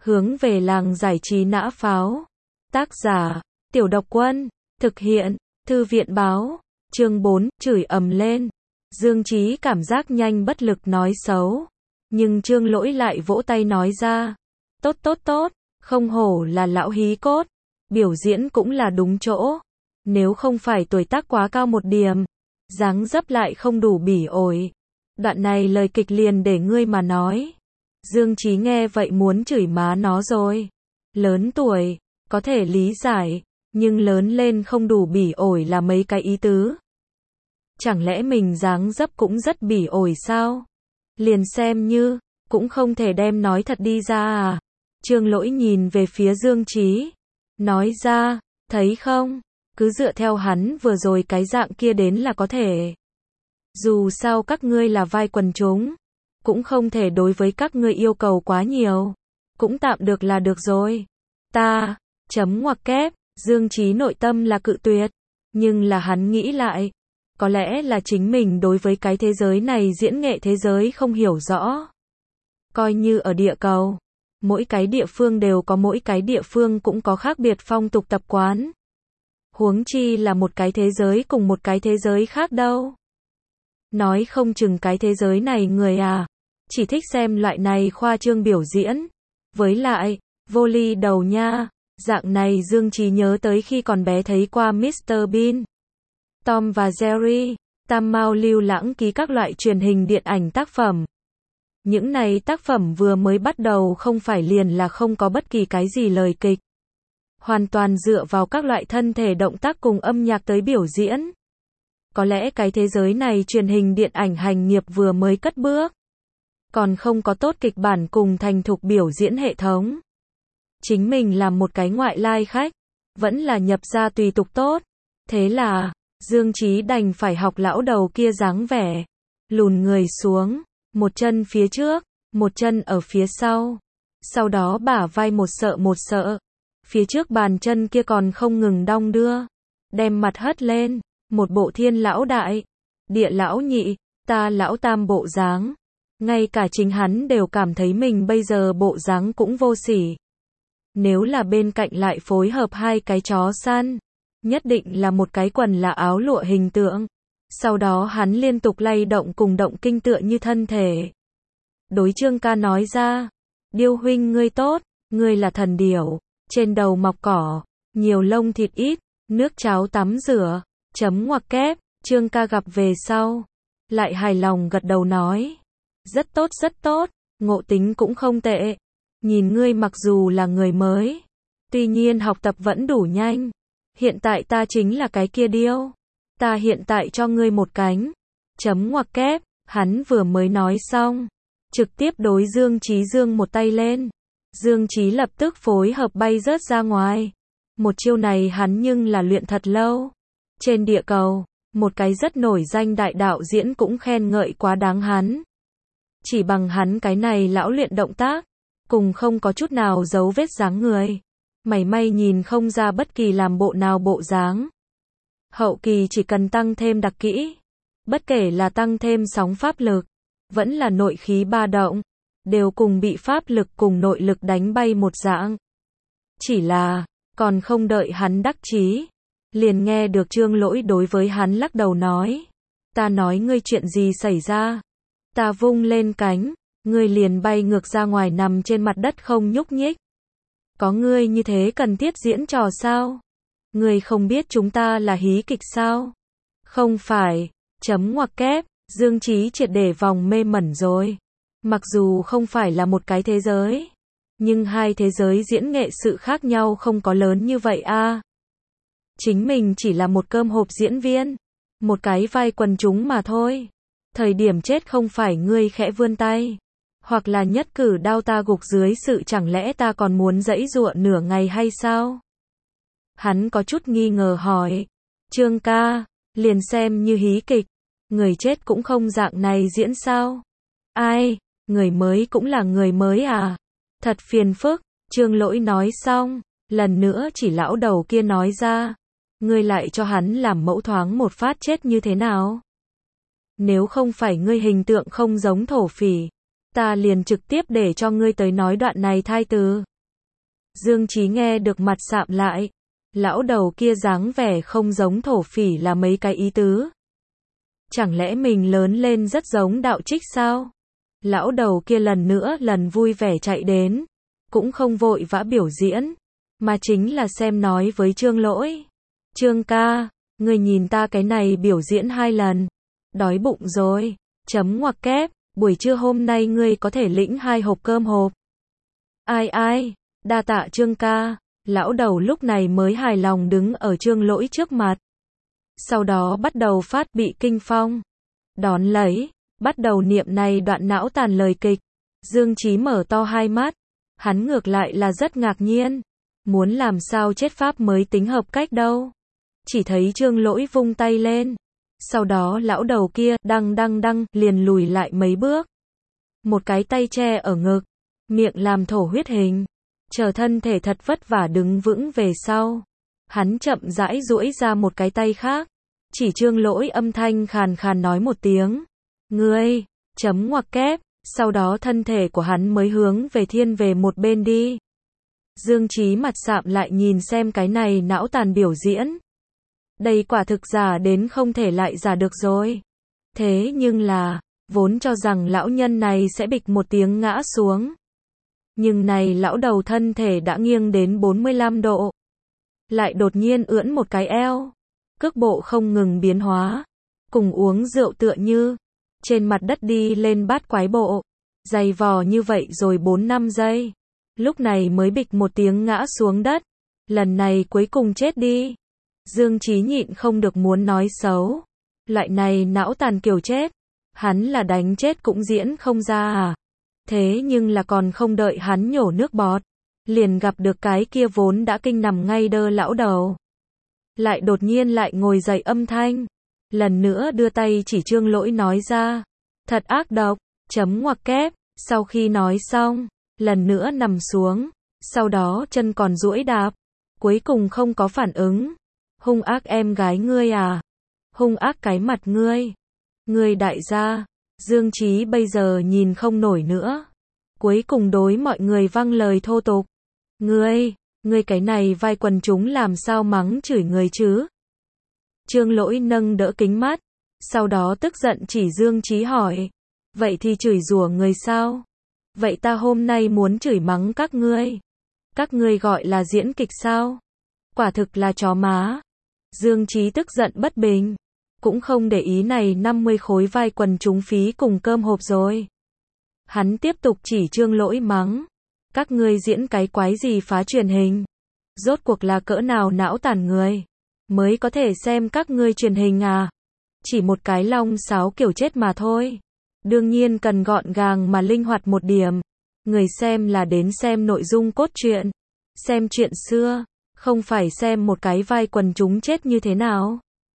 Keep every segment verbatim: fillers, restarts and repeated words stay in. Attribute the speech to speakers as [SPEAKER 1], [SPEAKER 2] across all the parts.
[SPEAKER 1] Hướng về làng giải trí nã pháo. Tác giả, Tiểu Độc Quân. Thực hiện, Thư viện báo. Chương bốn, chửi ầm lên. Dương Chí cảm giác nhanh bất lực nói xấu. Nhưng Trương Lỗi lại vỗ tay nói ra. Tốt tốt tốt, không hổ là lão hí cốt. Biểu diễn cũng là đúng chỗ. Nếu không phải tuổi tác quá cao một điểm, dáng dấp lại không đủ bỉ ổi. Đoạn này lời kịch liền để ngươi mà nói. Dương Chí nghe vậy muốn chửi má nó rồi. Lớn tuổi, có thể lý giải, nhưng lớn lên không đủ bỉ ổi là mấy cái ý tứ. Chẳng lẽ mình dáng dấp cũng rất bỉ ổi sao? Liền xem như, cũng không thể đem nói thật đi ra à? Trương Lỗi nhìn về phía Dương Chí, nói ra, thấy không, cứ dựa theo hắn vừa rồi cái dạng kia đến là có thể. Dù sao các ngươi là vai quần chúng, cũng không thể đối với các ngươi yêu cầu quá nhiều, cũng tạm được là được rồi. Ta, chấm ngoặc kép, Dương Chí nội tâm là cự tuyệt, nhưng là hắn nghĩ lại, có lẽ là chính mình đối với cái thế giới này diễn nghệ thế giới không hiểu rõ. Coi như ở địa cầu, mỗi cái địa phương đều có mỗi cái địa phương cũng có khác biệt phong tục tập quán. Huống chi là một cái thế giới cùng một cái thế giới khác đâu. Nói không chừng cái thế giới này người à, chỉ thích xem loại này khoa trương biểu diễn. Với lại, vô ly đầu nha, dạng này Dương Chí nhớ tới khi còn bé thấy qua mít tơ Bean, Tom và Jerry, Tam Mao lưu lãng ký các loại truyền hình điện ảnh tác phẩm. Những này tác phẩm vừa mới bắt đầu không phải liền là không có bất kỳ cái gì lời kịch. Hoàn toàn dựa vào các loại thân thể động tác cùng âm nhạc tới biểu diễn. Có lẽ cái thế giới này truyền hình điện ảnh hành nghiệp vừa mới cất bước. Còn không có tốt kịch bản cùng thành thục biểu diễn hệ thống. Chính mình làm một cái ngoại lai khách, vẫn là nhập ra tùy tục tốt. Thế là, Dương Chí đành phải học lão đầu kia dáng vẻ. Lùn người xuống, một chân phía trước, một chân ở phía sau. Sau đó bả vai một sợ một sợ. Phía trước bàn chân kia còn không ngừng đong đưa. Đem mặt hất lên, một bộ thiên lão đại, địa lão nhị, ta lão tam bộ dáng. Ngay cả chính hắn đều cảm thấy mình bây giờ bộ dáng cũng vô sỉ. Nếu là bên cạnh lại phối hợp hai cái chó săn, nhất định là một cái quần là áo lụa hình tượng. Sau đó hắn liên tục lay động cùng động kinh tựa như thân thể. Đối Trương ca nói ra, Điêu huynh ngươi tốt, ngươi là thần điểu, trên đầu mọc cỏ, nhiều lông thịt ít, nước cháo tắm rửa, chấm ngoặc kép. Trương ca gặp về sau, lại hài lòng gật đầu nói, rất tốt rất tốt, ngộ tính cũng không tệ. Nhìn ngươi mặc dù là người mới, tuy nhiên học tập vẫn đủ nhanh. Hiện tại ta chính là cái kia điêu. Ta hiện tại cho ngươi một cánh. Chấm ngoặc kép, hắn vừa mới nói xong, trực tiếp đối Dương Chí giương một tay lên. Dương Chí lập tức phối hợp bay rớt ra ngoài. Một chiêu này hắn nhưng là luyện thật lâu. Trên địa cầu, một cái rất nổi danh đại đạo diễn cũng khen ngợi quá đáng hắn. Chỉ bằng hắn cái này lão luyện động tác, cùng không có chút nào dấu vết dáng người. Mảy may nhìn không ra bất kỳ làm bộ nào bộ dáng. Hậu kỳ chỉ cần tăng thêm đặc kỹ, bất kể là tăng thêm sóng pháp lực, vẫn là nội khí ba động, đều cùng bị pháp lực cùng nội lực đánh bay một dạng. Chỉ là, còn không đợi hắn đắc chí, liền nghe được Trương Lỗi đối với hắn lắc đầu nói, ta nói ngươi chuyện gì xảy ra? Ta vung lên cánh, ngươi liền bay ngược ra ngoài nằm trên mặt đất không nhúc nhích. Có ngươi như thế cần thiết diễn trò sao? Ngươi không biết chúng ta là hí kịch sao? Không phải, chấm ngoặc kép, Dương Chí triệt để vòng mê mẩn rồi. Mặc dù không phải là một cái thế giới, nhưng hai thế giới diễn nghệ sự khác nhau không có lớn như vậy a. À. Chính mình chỉ là một cơm hộp diễn viên, một cái vai quần chúng mà thôi. Thời điểm chết không phải ngươi khẽ vươn tay, hoặc là nhất cử đao ta gục dưới sự chẳng lẽ ta còn muốn giãy giụa nửa ngày hay sao? Hắn có chút nghi ngờ hỏi, Trương ca, liền xem như hí kịch, người chết cũng không dạng này diễn sao? Ai, người mới cũng là người mới à? Thật phiền phức. Trương Lỗi nói xong, lần nữa chỉ lão đầu kia nói ra, ngươi lại cho hắn làm mẫu thoáng một phát chết như thế nào? Nếu không phải ngươi hình tượng không giống thổ phỉ, ta liền trực tiếp để cho ngươi tới nói đoạn này thai từ. Dương Chí nghe được mặt sạm lại. Lão đầu kia dáng vẻ không giống thổ phỉ là mấy cái ý tứ. Chẳng lẽ mình lớn lên rất giống đạo trích sao? Lão đầu kia lần nữa lần vui vẻ chạy đến. Cũng không vội vã biểu diễn. Mà chính là xem nói với Trương Lỗi. Trương ca, người nhìn ta cái này biểu diễn hai lần. Đói bụng rồi. Chấm ngoặc kép, buổi trưa hôm nay ngươi có thể lĩnh hai hộp cơm hộp. Ai ai, đa tạ Trương ca. Lão đầu lúc này mới hài lòng đứng ở Trương Lỗi trước mặt. Sau đó bắt đầu phát bị kinh phong. Đón lấy, bắt đầu niệm này đoạn não tàn lời kịch. Dương Chí mở to hai mắt. Hắn ngược lại là rất ngạc nhiên. Muốn làm sao chết pháp mới tính hợp cách đâu. Chỉ thấy Trương Lỗi vung tay lên. Sau đó lão đầu kia đăng đăng đăng liền lùi lại mấy bước. Một cái tay che ở ngực. Miệng làm thổ huyết hình. Chờ thân thể thật vất vả đứng vững về sau. Hắn chậm rãi duỗi ra một cái tay khác. Chỉ Trương Lỗi âm thanh khàn khàn nói một tiếng. Ngươi, chấm ngoặc kép. Sau đó thân thể của hắn mới hướng về thiên về một bên đi. Dương Chí mặt sạm lại nhìn xem cái này não tàn biểu diễn. Đây quả thực giả đến không thể lại giả được rồi. Thế nhưng là, vốn cho rằng lão nhân này sẽ bịch một tiếng ngã xuống. Nhưng này lão đầu thân thể đã nghiêng đến bốn mươi lăm độ. Lại đột nhiên ưỡn một cái eo. Cước bộ không ngừng biến hóa. Cùng uống rượu tựa như. Trên mặt đất đi lên bát quái bộ. Dày vò như vậy rồi bốn năm giây. Lúc này mới bịch một tiếng ngã xuống đất. Lần này cuối cùng chết đi. Dương Chí nhịn không được muốn nói xấu. Loại này não tàn kiểu chết. Hắn là đánh chết cũng diễn không ra à. Thế nhưng là còn không đợi hắn nhổ nước bọt. Liền gặp được cái kia vốn đã kinh nằm ngay đơ lão đầu. Lại đột nhiên lại ngồi dậy âm thanh. Lần nữa đưa tay chỉ Trương Lỗi nói ra. Thật ác độc, chấm ngoặc kép. Sau khi nói xong, lần nữa nằm xuống. Sau đó chân còn duỗi đạp. Cuối cùng không có phản ứng. Hung ác em gái ngươi à. Hung ác cái mặt ngươi. Ngươi đại gia. Dương Chí bây giờ nhìn không nổi nữa. Cuối cùng đối mọi người văng lời thô tục. Ngươi, ngươi cái này vai quần chúng làm sao mắng chửi người chứ? Trương Lỗi nâng đỡ kính mắt. Sau đó tức giận chỉ Dương Chí hỏi. Vậy thì chửi rủa người sao? Vậy ta hôm nay muốn chửi mắng các ngươi. Các ngươi gọi là diễn kịch sao? Quả thực là chó má. Dương Chí tức giận bất bình. Cũng không để ý này năm mươi khối vai quần chúng phí cùng cơm hộp rồi. Hắn tiếp tục chỉ Trương Lỗi mắng. Các ngươi diễn cái quái gì phá truyền hình? Rốt cuộc là cỡ nào não tàn người? Mới có thể xem các ngươi truyền hình à? Chỉ một cái long sáo kiểu chết mà thôi. Đương nhiên cần gọn gàng mà linh hoạt một điểm. Người xem là đến xem nội dung cốt truyện. Xem chuyện xưa. Không phải xem một cái vai quần chúng chết như thế nào.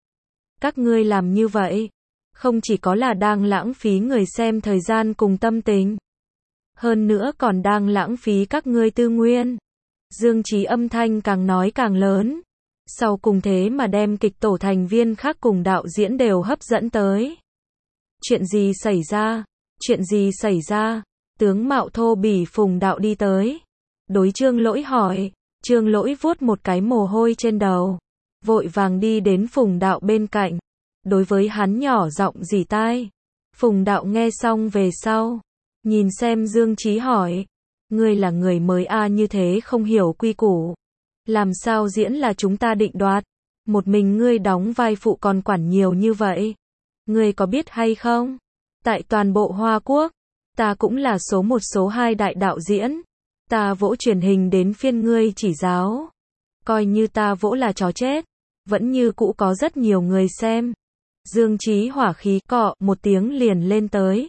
[SPEAKER 1] Các ngươi làm như vậy. Không chỉ có là đang lãng phí người xem thời gian cùng tâm tình. Hơn nữa còn đang lãng phí các ngươi tư nguyên. Dương Chí âm thanh càng nói càng lớn. Sau cùng thế mà đem kịch tổ thành viên khác cùng đạo diễn đều hấp dẫn tới. Chuyện gì xảy ra? Chuyện gì xảy ra? Tướng mạo thô bỉ Phùng Đạo đi tới. Đối Trương Lỗi hỏi. Trương Lỗi vuốt một cái mồ hôi trên đầu. Vội vàng đi đến Phùng Đạo bên cạnh. Đối với hắn nhỏ giọng rỉ tai. Phùng Đạo nghe xong về sau. Nhìn xem Dương Chí hỏi. Ngươi là người mới a à, như thế không hiểu quy củ. Làm sao diễn là chúng ta định đoạt. Một mình ngươi đóng vai phụ còn quản nhiều như vậy. Ngươi có biết hay không? Tại toàn bộ Hoa Quốc. Ta cũng là số một số hai đại đạo diễn. Ta vỗ truyền hình đến phiên ngươi chỉ giáo. Coi như ta vỗ là chó chết. Vẫn như cũ có rất nhiều người xem. Dương Chí hỏa khí cọ một tiếng liền lên tới.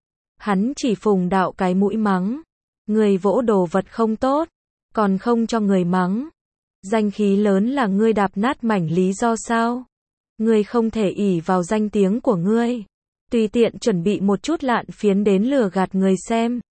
[SPEAKER 1] Hắn chỉ Phùng Đạo cái mũi mắng. Người vỗ đồ vật không tốt. Còn không cho người mắng. Danh khí lớn là ngươi đạp nát mảnh lý do sao? Ngươi không thể ỷ vào danh tiếng của ngươi. Tùy tiện chuẩn bị một chút lạn phiến đến lừa gạt người xem.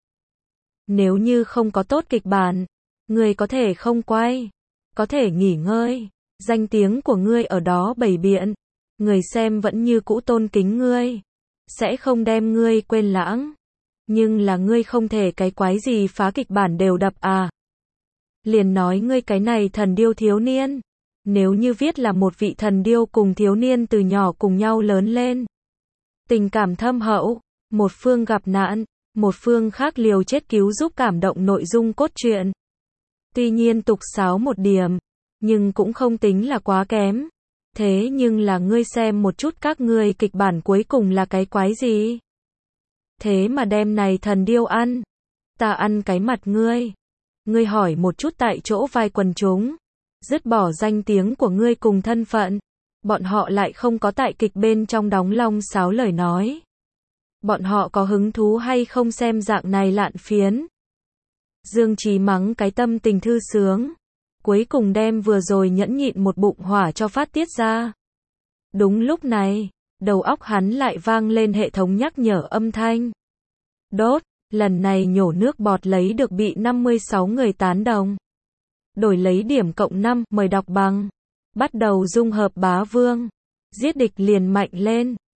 [SPEAKER 1] Nếu như không có tốt kịch bản. Ngươi có thể không quay. Có thể nghỉ ngơi. Danh tiếng của ngươi ở đó bày biện. Người xem vẫn như cũ tôn kính ngươi. Sẽ không đem ngươi quên lãng. Nhưng là ngươi không thể cái quái gì phá kịch bản đều đập à. liền nói ngươi cái này thần điêu thiếu niên. Nếu như viết là một vị thần điêu cùng thiếu niên từ nhỏ cùng nhau lớn lên. Tình cảm thâm hậu, một phương gặp nạn, một phương khác liều chết cứu giúp cảm động nội dung cốt truyện. Tuy nhiên tục sáo một điểm, nhưng cũng không tính là quá kém. Thế nhưng là ngươi xem một chút các ngươi kịch bản cuối cùng là cái quái gì? Thế mà đem này thần điêu ăn. Ta ăn cái mặt ngươi. Ngươi hỏi một chút tại chỗ vai quần chúng. Dứt bỏ danh tiếng của ngươi cùng thân phận. Bọn họ lại không có tại kịch bên trong đóng long sáo lời nói. Bọn họ có hứng thú hay không xem dạng này lạn phiến. Dương Chí mắng cái tâm tình thư sướng. Cuối cùng đem vừa rồi nhẫn nhịn một bụng hỏa cho phát tiết ra. Đúng lúc này, đầu óc hắn lại vang lên hệ thống nhắc nhở âm thanh. Đốt, lần này nhổ nước bọt lấy được bị năm mươi sáu người tán đồng. Đổi lấy điểm cộng năm, mời đọc bằng. Bắt đầu dung hợp bá vương. Giết địch liền mạnh lên.